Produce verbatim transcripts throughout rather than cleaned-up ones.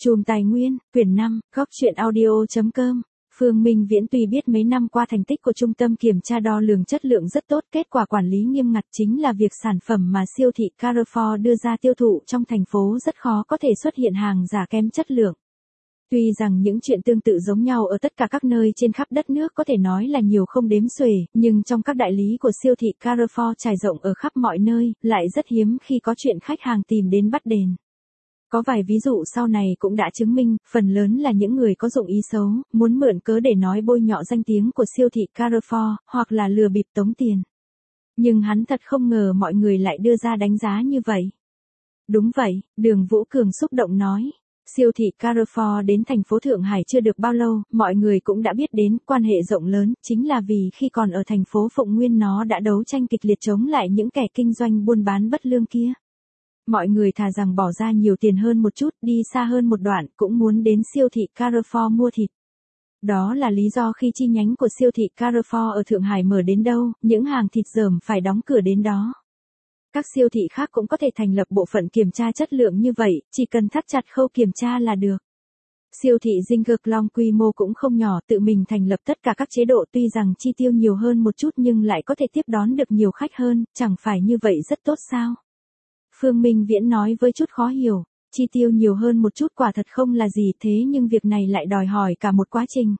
Chùm Tài Nguyên, quyển năm, góc truyện audio.com. Phương Minh Viễn tuy biết mấy năm qua thành tích của Trung tâm Kiểm tra Đo lường Chất lượng rất tốt, kết quả quản lý nghiêm ngặt chính là việc sản phẩm mà siêu thị Carrefour đưa ra tiêu thụ trong thành phố rất khó có thể xuất hiện hàng giả kém chất lượng. Tuy rằng những chuyện tương tự giống nhau ở tất cả các nơi trên khắp đất nước có thể nói là nhiều không đếm xuể, nhưng trong các đại lý của siêu thị Carrefour trải rộng ở khắp mọi nơi, lại rất hiếm khi có chuyện khách hàng tìm đến bắt đền. Có vài ví dụ sau này cũng đã chứng minh, phần lớn là những người có dụng ý xấu, muốn mượn cớ để nói bôi nhọ danh tiếng của siêu thị Carrefour, hoặc là lừa bịp tống tiền. Nhưng hắn thật không ngờ mọi người lại đưa ra đánh giá như vậy. Đúng vậy, Đường Vũ Cường xúc động nói. Siêu thị Carrefour đến thành phố Thượng Hải chưa được bao lâu, mọi người cũng đã biết đến, quan hệ rộng lớn, chính là vì khi còn ở thành phố Phụng Nguyên nó đã đấu tranh kịch liệt chống lại những kẻ kinh doanh buôn bán bất lương kia. Mọi người thà rằng bỏ ra nhiều tiền hơn một chút, đi xa hơn một đoạn, cũng muốn đến siêu thị Carrefour mua thịt. Đó là lý do khi chi nhánh của siêu thị Carrefour ở Thượng Hải mở đến đâu, những hàng thịt dởm phải đóng cửa đến đó. Các siêu thị khác cũng có thể thành lập bộ phận kiểm tra chất lượng như vậy, chỉ cần thắt chặt khâu kiểm tra là được. Siêu thị Zingerklong quy mô cũng không nhỏ, tự mình thành lập tất cả các chế độ, tuy rằng chi tiêu nhiều hơn một chút nhưng lại có thể tiếp đón được nhiều khách hơn, chẳng phải như vậy rất tốt sao? Phương Minh Viễn nói với chút khó hiểu, chi tiêu nhiều hơn một chút quả thật không là gì, thế nhưng việc này lại đòi hỏi cả một quá trình.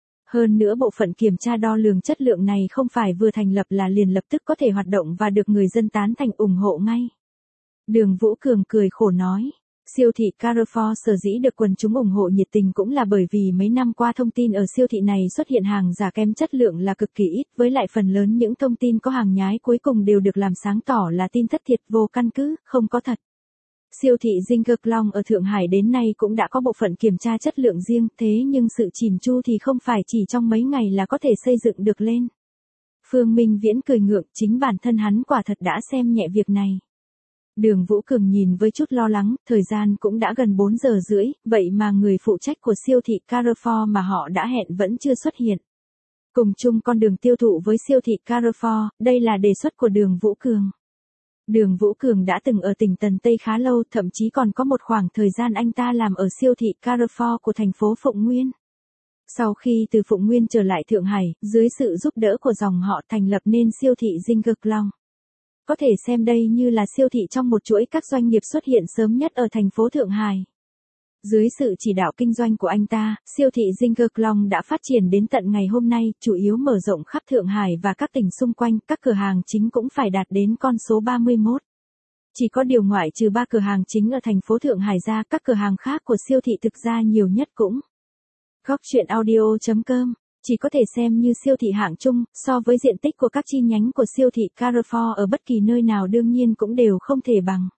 Hơn nữa bộ phận kiểm tra đo lường chất lượng này không phải vừa thành lập là liền lập tức có thể hoạt động và được người dân tán thành ủng hộ ngay. Đường Vũ Cường cười khổ nói, siêu thị Carrefour sở dĩ được quần chúng ủng hộ nhiệt tình cũng là bởi vì mấy năm qua thông tin ở siêu thị này xuất hiện hàng giả kém chất lượng là cực kỳ ít, với lại phần lớn những thông tin có hàng nhái cuối cùng đều được làm sáng tỏ là tin thất thiệt vô căn cứ, không có thật. Siêu thị Zingerklong ở Thượng Hải đến nay cũng đã có bộ phận kiểm tra chất lượng riêng, thế nhưng sự chỉn chu thì không phải chỉ trong mấy ngày là có thể xây dựng được lên. Phương Minh Viễn cười ngượng, chính bản thân hắn quả thật đã xem nhẹ việc này. Đường Vũ Cường nhìn với chút lo lắng, thời gian cũng đã gần bốn giờ rưỡi, vậy mà người phụ trách của siêu thị Carrefour mà họ đã hẹn vẫn chưa xuất hiện. Cùng chung con đường tiêu thụ với siêu thị Carrefour, đây là đề xuất của Đường Vũ Cường. Đường Vũ Cường đã từng ở tỉnh Tần Tây khá lâu, thậm chí còn có một khoảng thời gian anh ta làm ở siêu thị Carrefour của thành phố Phụng Nguyên. Sau khi từ Phụng Nguyên trở lại Thượng Hải, dưới sự giúp đỡ của dòng họ thành lập nên siêu thị Zingerklong. Có thể xem đây như là siêu thị trong một chuỗi các doanh nghiệp xuất hiện sớm nhất ở thành phố Thượng Hải. Dưới sự chỉ đạo kinh doanh của anh ta, siêu thị Zingerklong đã phát triển đến tận ngày hôm nay, chủ yếu mở rộng khắp Thượng Hải và các tỉnh xung quanh, các cửa hàng chính cũng phải đạt đến con số ba mươi mốt. Chỉ có điều ngoại trừ ba cửa hàng chính ở thành phố Thượng Hải ra, các cửa hàng khác của siêu thị thực ra nhiều nhất cũng. Góc truyện audio.com chỉ có thể xem như siêu thị hạng trung, so với diện tích của các chi nhánh của siêu thị Carrefour ở bất kỳ nơi nào đương nhiên cũng đều không thể bằng.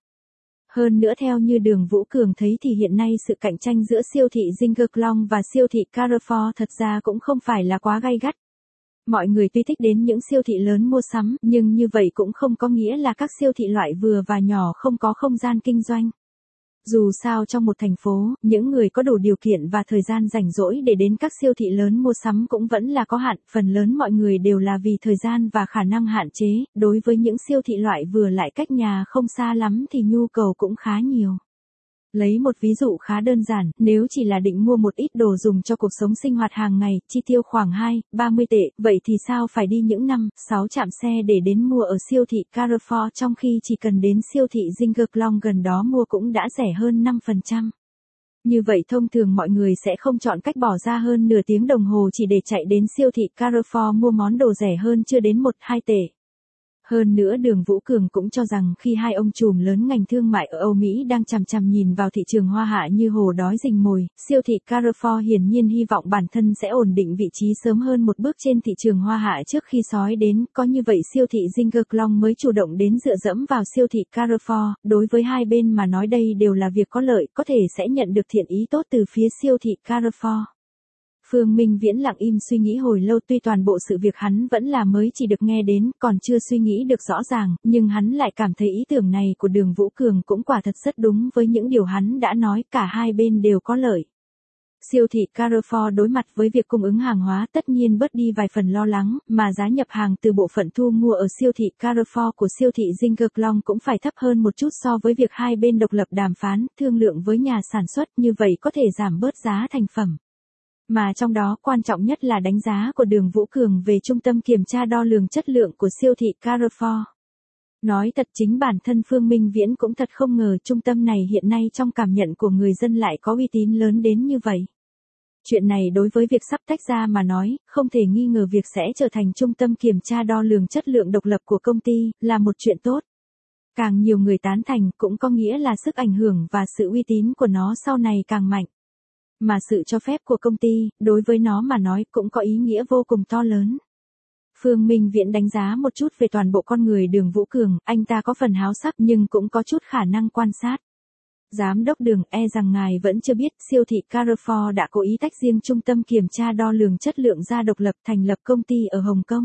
Hơn nữa theo như Đường Vũ Cường thấy thì hiện nay sự cạnh tranh giữa siêu thị Zingerklong và siêu thị Carrefour thật ra cũng không phải là quá gay gắt. Mọi người tuy thích đến những siêu thị lớn mua sắm, nhưng như vậy cũng không có nghĩa là các siêu thị loại vừa và nhỏ không có không gian kinh doanh. Dù sao trong một thành phố, những người có đủ điều kiện và thời gian rảnh rỗi để đến các siêu thị lớn mua sắm cũng vẫn là có hạn, phần lớn mọi người đều là vì thời gian và khả năng hạn chế, đối với những siêu thị loại vừa lại cách nhà không xa lắm thì nhu cầu cũng khá nhiều. Lấy một ví dụ khá đơn giản, nếu chỉ là định mua một ít đồ dùng cho cuộc sống sinh hoạt hàng ngày, chi tiêu khoảng hai, ba mươi tệ, vậy thì sao phải đi những năm, sáu trạm xe để đến mua ở siêu thị Carrefour trong khi chỉ cần đến siêu thị Zingerklong gần đó mua cũng đã rẻ hơn năm phần trăm. Như vậy thông thường mọi người sẽ không chọn cách bỏ ra hơn nửa tiếng đồng hồ chỉ để chạy đến siêu thị Carrefour mua món đồ rẻ hơn chưa đến một, hai tệ. Hơn nữa Đường Vũ Cường cũng cho rằng khi hai ông trùm lớn ngành thương mại ở Âu Mỹ đang chằm chằm nhìn vào thị trường hoa hạ như hổ đói rình mồi, siêu thị Carrefour hiển nhiên hy vọng bản thân sẽ ổn định vị trí sớm hơn một bước trên thị trường hoa hạ trước khi sói đến, có như vậy siêu thị Zingerklong mới chủ động đến dựa dẫm vào siêu thị Carrefour, đối với hai bên mà nói đây đều là việc có lợi, có thể sẽ nhận được thiện ý tốt từ phía siêu thị Carrefour. Phương Minh Viễn lặng im suy nghĩ hồi lâu, tuy toàn bộ sự việc hắn vẫn là mới chỉ được nghe đến, còn chưa suy nghĩ được rõ ràng, nhưng hắn lại cảm thấy ý tưởng này của Đường Vũ Cường cũng quả thật rất đúng với những điều hắn đã nói, cả hai bên đều có lợi. Siêu thị Carrefour đối mặt với việc cung ứng hàng hóa tất nhiên bớt đi vài phần lo lắng, mà giá nhập hàng từ bộ phận thu mua ở siêu thị Carrefour của siêu thị Zingerklong cũng phải thấp hơn một chút so với việc hai bên độc lập đàm phán, thương lượng với nhà sản xuất, như vậy có thể giảm bớt giá thành phẩm. Mà trong đó quan trọng nhất là đánh giá của Đường Vũ Cường về trung tâm kiểm tra đo lường chất lượng của siêu thị Carrefour. Nói thật chính bản thân Phương Minh Viễn cũng thật không ngờ trung tâm này hiện nay trong cảm nhận của người dân lại có uy tín lớn đến như vậy. Chuyện này đối với việc sắp tách ra mà nói, không thể nghi ngờ việc sẽ trở thành trung tâm kiểm tra đo lường chất lượng độc lập của công ty, là một chuyện tốt. Càng nhiều người tán thành cũng có nghĩa là sức ảnh hưởng và sự uy tín của nó sau này càng mạnh. Mà sự cho phép của công ty, đối với nó mà nói cũng có ý nghĩa vô cùng to lớn. Phương Minh Viễn đánh giá một chút về toàn bộ con người Đường Vũ Cường, anh ta có phần háo sắc nhưng cũng có chút khả năng quan sát. Giám đốc Đường, e rằng ngài vẫn chưa biết, siêu thị Carrefour đã cố ý tách riêng trung tâm kiểm tra đo lường chất lượng ra độc lập, thành lập công ty ở Hồng Kông.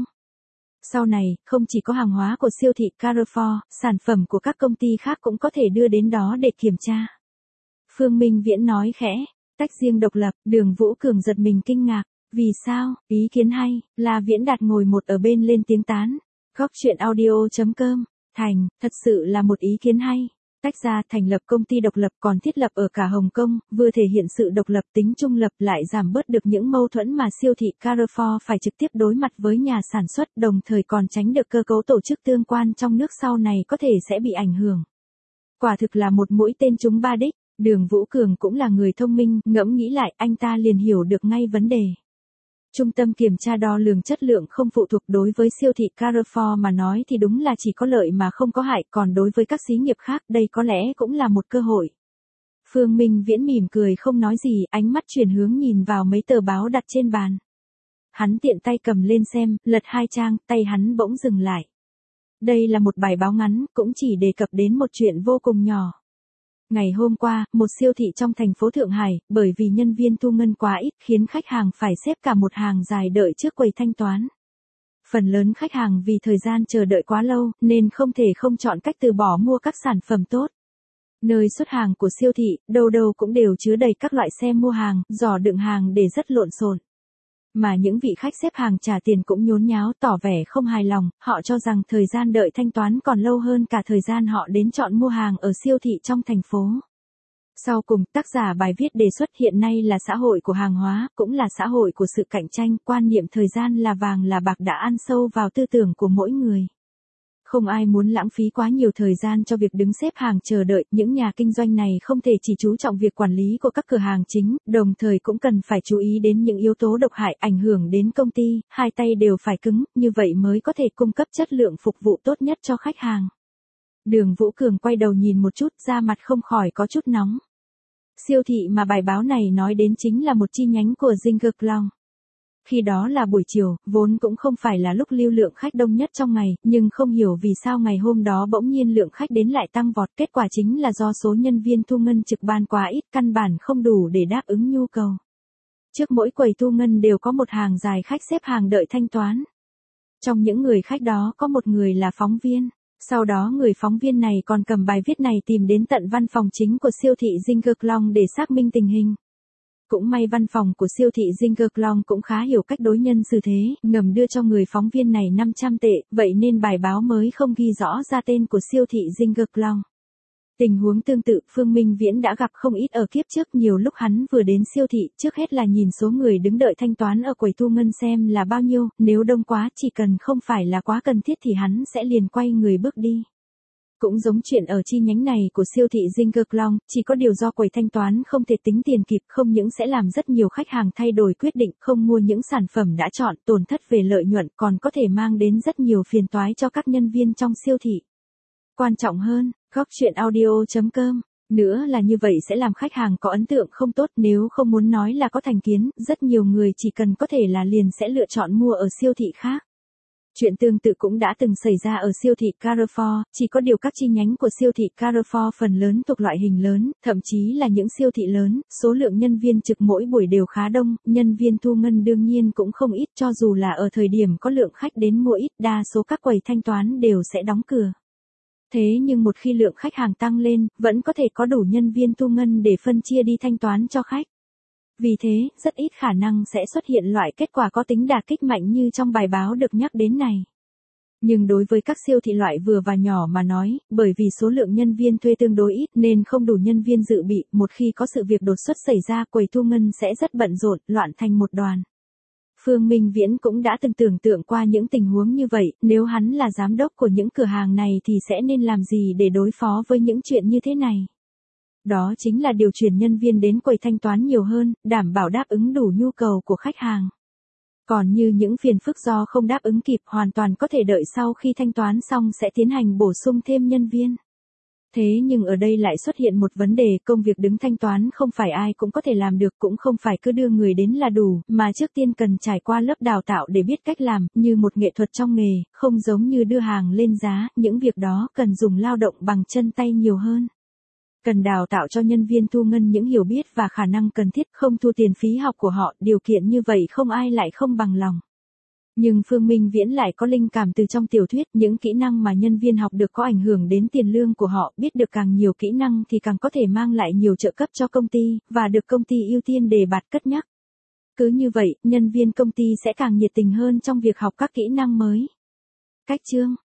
Sau này, không chỉ có hàng hóa của siêu thị Carrefour, sản phẩm của các công ty khác cũng có thể đưa đến đó để kiểm tra. Phương Minh Viễn nói khẽ, tách riêng độc lập, Đường Vũ Cường giật mình kinh ngạc. Vì sao? Ý kiến hay, La Viễn Đạt ngồi một ở bên lên tiếng tán. Góc chuyện audio chấm com, thành, thật sự là một ý kiến hay. Tách ra thành lập công ty độc lập còn thiết lập ở cả Hồng Kông, vừa thể hiện sự độc lập tính trung lập lại giảm bớt được những mâu thuẫn mà siêu thị Carrefour phải trực tiếp đối mặt với nhà sản xuất, đồng thời còn tránh được cơ cấu tổ chức tương quan trong nước sau này có thể sẽ bị ảnh hưởng. Quả thực là một mũi tên trúng ba đích. Đường Vũ Cường cũng là người thông minh, ngẫm nghĩ lại anh ta liền hiểu được ngay vấn đề. Trung tâm kiểm tra đo lường chất lượng không phụ thuộc, đối với siêu thị Carrefour mà nói thì đúng là chỉ có lợi mà không có hại, còn đối với các xí nghiệp khác đây có lẽ cũng là một cơ hội. Phương Minh Viễn mỉm cười không nói gì, ánh mắt chuyển hướng nhìn vào mấy tờ báo đặt trên bàn. Hắn tiện tay cầm lên xem, lật hai trang, tay hắn bỗng dừng lại. Đây là một bài báo ngắn, cũng chỉ đề cập đến một chuyện vô cùng nhỏ. Ngày hôm qua, một siêu thị trong thành phố Thượng Hải, bởi vì nhân viên thu ngân quá ít khiến khách hàng phải xếp cả một hàng dài đợi trước quầy thanh toán. Phần lớn khách hàng vì thời gian chờ đợi quá lâu, nên không thể không chọn cách từ bỏ mua các sản phẩm tốt. Nơi xuất hàng của siêu thị, đâu đâu cũng đều chứa đầy các loại xe mua hàng, giỏ đựng hàng để rất lộn xộn. Mà những vị khách xếp hàng trả tiền cũng nhốn nháo, tỏ vẻ không hài lòng, họ cho rằng thời gian đợi thanh toán còn lâu hơn cả thời gian họ đến chọn mua hàng ở siêu thị trong thành phố. Sau cùng, tác giả bài viết đề xuất hiện nay là xã hội của hàng hóa, cũng là xã hội của sự cạnh tranh, quan niệm thời gian là vàng là bạc đã ăn sâu vào tư tưởng của mỗi người. Không ai muốn lãng phí quá nhiều thời gian cho việc đứng xếp hàng chờ đợi, những nhà kinh doanh này không thể chỉ chú trọng việc quản lý của các cửa hàng chính, đồng thời cũng cần phải chú ý đến những yếu tố độc hại ảnh hưởng đến công ty, hai tay đều phải cứng, như vậy mới có thể cung cấp chất lượng phục vụ tốt nhất cho khách hàng. Đường Vũ Cường quay đầu nhìn một chút, da mặt không khỏi có chút nóng. Siêu thị mà bài báo này nói đến chính là một chi nhánh của Zingerklong. Khi đó là buổi chiều, vốn cũng không phải là lúc lưu lượng khách đông nhất trong ngày, nhưng không hiểu vì sao ngày hôm đó bỗng nhiên lượng khách đến lại tăng vọt, kết quả chính là do số nhân viên thu ngân trực ban quá ít, căn bản không đủ để đáp ứng nhu cầu. Trước mỗi quầy thu ngân đều có một hàng dài khách xếp hàng đợi thanh toán. Trong những người khách đó có một người là phóng viên. Sau đó người phóng viên này còn cầm bài viết này tìm đến tận văn phòng chính của siêu thị Zingerklong để xác minh tình hình. Cũng may văn phòng của siêu thị Zingerklong cũng khá hiểu cách đối nhân xử thế, ngầm đưa cho người phóng viên này năm trăm tệ, vậy nên bài báo mới không ghi rõ ra tên của siêu thị Zingerklong. Tình huống tương tự Phương Minh Viễn đã gặp không ít ở kiếp trước, nhiều lúc hắn vừa đến siêu thị, trước hết là nhìn số người đứng đợi thanh toán ở quầy thu ngân xem là bao nhiêu, nếu đông quá chỉ cần không phải là quá cần thiết thì hắn sẽ liền quay người bước đi. Cũng giống chuyện ở chi nhánh này của siêu thị Zingerklong, chỉ có điều do quầy thanh toán không thể tính tiền kịp, không những sẽ làm rất nhiều khách hàng thay đổi quyết định không mua những sản phẩm đã chọn, tổn thất về lợi nhuận, còn có thể mang đến rất nhiều phiền toái cho các nhân viên trong siêu thị. Quan trọng hơn, góc chuyện audio chấm com, nữa là như vậy sẽ làm khách hàng có ấn tượng không tốt, nếu không muốn nói là có thành kiến, rất nhiều người chỉ cần có thể là liền sẽ lựa chọn mua ở siêu thị khác. Chuyện tương tự cũng đã từng xảy ra ở siêu thị Carrefour, chỉ có điều các chi nhánh của siêu thị Carrefour phần lớn thuộc loại hình lớn, thậm chí là những siêu thị lớn, số lượng nhân viên trực mỗi buổi đều khá đông, nhân viên thu ngân đương nhiên cũng không ít, cho dù là ở thời điểm có lượng khách đến mua ít, đa số các quầy thanh toán đều sẽ đóng cửa. Thế nhưng một khi lượng khách hàng tăng lên, vẫn có thể có đủ nhân viên thu ngân để phân chia đi thanh toán cho khách. Vì thế, rất ít khả năng sẽ xuất hiện loại kết quả có tính đả kích mạnh như trong bài báo được nhắc đến này. Nhưng đối với các siêu thị loại vừa và nhỏ mà nói, bởi vì số lượng nhân viên thuê tương đối ít nên không đủ nhân viên dự bị, một khi có sự việc đột xuất xảy ra, quầy thu ngân sẽ rất bận rộn, loạn thành một đoàn. Phương Minh Viễn cũng đã từng tưởng tượng qua những tình huống như vậy, nếu hắn là giám đốc của những cửa hàng này thì sẽ nên làm gì để đối phó với những chuyện như thế này. Đó chính là điều chuyển nhân viên đến quầy thanh toán nhiều hơn, đảm bảo đáp ứng đủ nhu cầu của khách hàng. Còn như những phiền phức do không đáp ứng kịp hoàn toàn có thể đợi sau khi thanh toán xong sẽ tiến hành bổ sung thêm nhân viên. Thế nhưng ở đây lại xuất hiện một vấn đề, công việc đứng thanh toán không phải ai cũng có thể làm được, cũng không phải cứ đưa người đến là đủ, mà trước tiên cần trải qua lớp đào tạo để biết cách làm, như một nghệ thuật trong nghề, không giống như đưa hàng lên giá, những việc đó cần dùng lao động bằng chân tay nhiều hơn. Cần đào tạo cho nhân viên thu ngân những hiểu biết và khả năng cần thiết, không thu tiền phí học của họ, điều kiện như vậy không ai lại không bằng lòng. Nhưng Phương Minh Viễn lại có linh cảm từ trong tiểu thuyết, những kỹ năng mà nhân viên học được có ảnh hưởng đến tiền lương của họ, biết được càng nhiều kỹ năng thì càng có thể mang lại nhiều trợ cấp cho công ty, và được công ty ưu tiên đề bạt cất nhắc. Cứ như vậy, nhân viên công ty sẽ càng nhiệt tình hơn trong việc học các kỹ năng mới. Cách chương